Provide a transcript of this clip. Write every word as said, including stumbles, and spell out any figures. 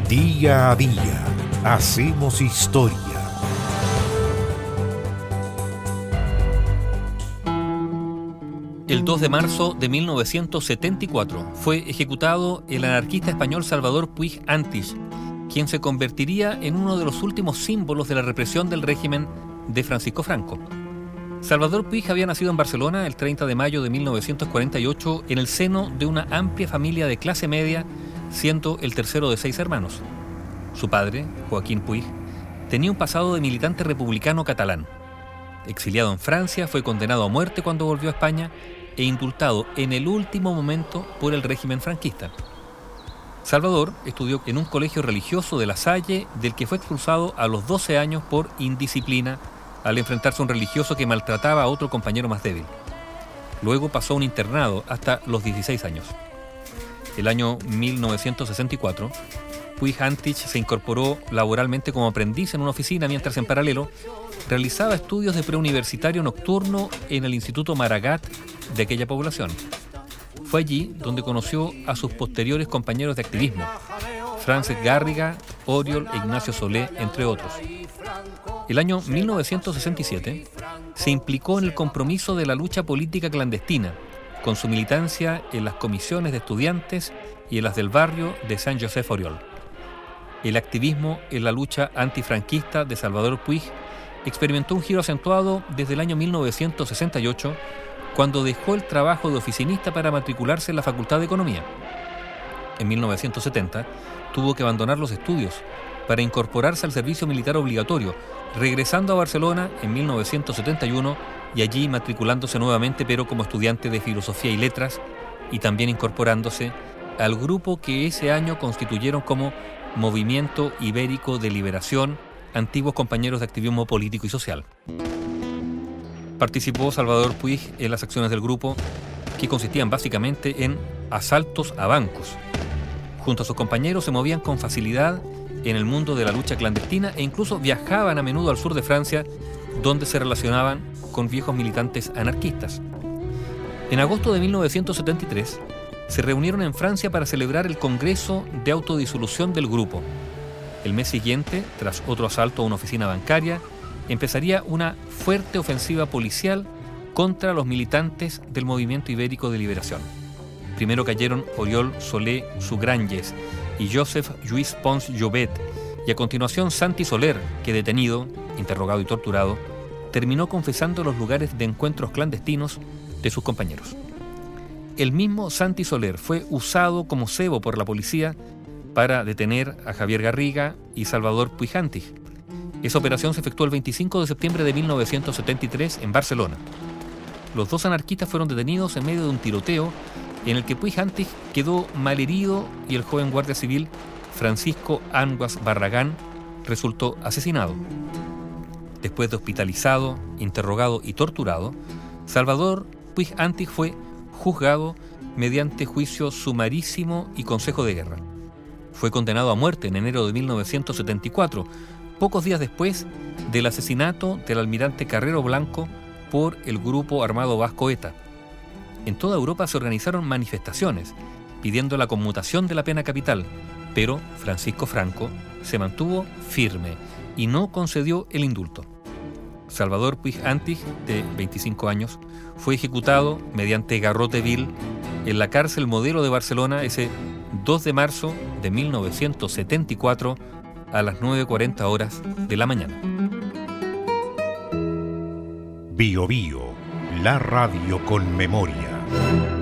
Día a día hacemos historia. El dos de marzo de mil novecientos setenta y cuatro fue ejecutado el anarquista español Salvador Puig Antich, quien se convertiría en uno de los últimos símbolos de la represión del régimen de Francisco Franco. Salvador Puig había nacido en Barcelona el treinta de mayo de mil novecientos cuarenta y ocho en el seno de una amplia familia de clase media, siendo el tercero de seis hermanos. Su padre, Joaquín Puig, tenía un pasado de militante republicano catalán. Exiliado en Francia, fue condenado a muerte cuando volvió a España e indultado en el último momento por el régimen franquista. Salvador estudió en un colegio religioso de La Salle, del que fue expulsado a los doce años por indisciplina al enfrentarse a un religioso que maltrataba a otro compañero más débil. Luego pasó a un internado hasta los dieciséis años. El año mil novecientos sesenta y cuatro, Puig Antich se incorporó laboralmente como aprendiz en una oficina, mientras en paralelo realizaba estudios de preuniversitario nocturno en el Instituto Maragall de aquella población. Fue allí donde conoció a sus posteriores compañeros de activismo, Francesc Garriga, Oriol e Ignacio Solé, entre otros. El año mil novecientos sesenta y siete se implicó en el compromiso de la lucha política clandestina, con su militancia en las comisiones de estudiantes y en las del barrio de Sant Josep Oriol. El activismo en la lucha antifranquista de Salvador Puig experimentó un giro acentuado desde el año mil novecientos sesenta y ocho, cuando dejó el trabajo de oficinista para matricularse en la Facultad de Economía. En mil novecientos setenta tuvo que abandonar los estudios para incorporarse al servicio militar obligatorio, regresando a Barcelona en mil novecientos setenta y uno y allí matriculándose nuevamente, pero como estudiante de Filosofía y Letras, y también incorporándose al grupo que ese año constituyeron como Movimiento Ibérico de Liberación, antiguos compañeros de activismo político y social. Participó Salvador Puig en las acciones del grupo, que consistían básicamente en asaltos a bancos. Junto a sus compañeros se movían con facilidad en el mundo de la lucha clandestina e incluso viajaban a menudo al sur de Francia, donde se relacionaban con viejos militantes anarquistas. En agosto de mil novecientos setenta y tres se reunieron en Francia para celebrar el Congreso de Autodisolución del grupo. El mes siguiente, tras otro asalto a una oficina bancaria, empezaría una fuerte ofensiva policial contra los militantes del Movimiento Ibérico de Liberación. Primero cayeron Oriol Solé Sugranges y Joseph Lluís Pons Llobet, y a continuación Santi Soler, que detenido, interrogado y torturado, terminó confesando los lugares de encuentros clandestinos de sus compañeros. El mismo Santi Soler fue usado como cebo por la policía para detener a Javier Garriga y Salvador Puig Antich. Esa operación se efectuó el veinticinco de septiembre de mil novecientos setenta y tres en Barcelona. Los dos anarquistas fueron detenidos en medio de un tiroteo en el que Puig Antich quedó malherido y el joven guardia civil Francisco Anguas Barragán resultó asesinado. Después de hospitalizado, interrogado y torturado, Salvador Puig Antich fue juzgado mediante juicio sumarísimo y consejo de guerra. Fue condenado a muerte en enero de mil novecientos setenta y cuatro, pocos días después del asesinato del almirante Carrero Blanco por el grupo armado vasco ETA. En toda Europa se organizaron manifestaciones pidiendo la conmutación de la pena capital, pero Francisco Franco se mantuvo firme y no concedió el indulto. Salvador Puig Antich, de veinticinco años, fue ejecutado mediante garrote vil en la cárcel Modelo de Barcelona ese dos de marzo de mil novecientos setenta y cuatro a las nueve cuarenta horas de la mañana. Bio Bio, la radio con memoria.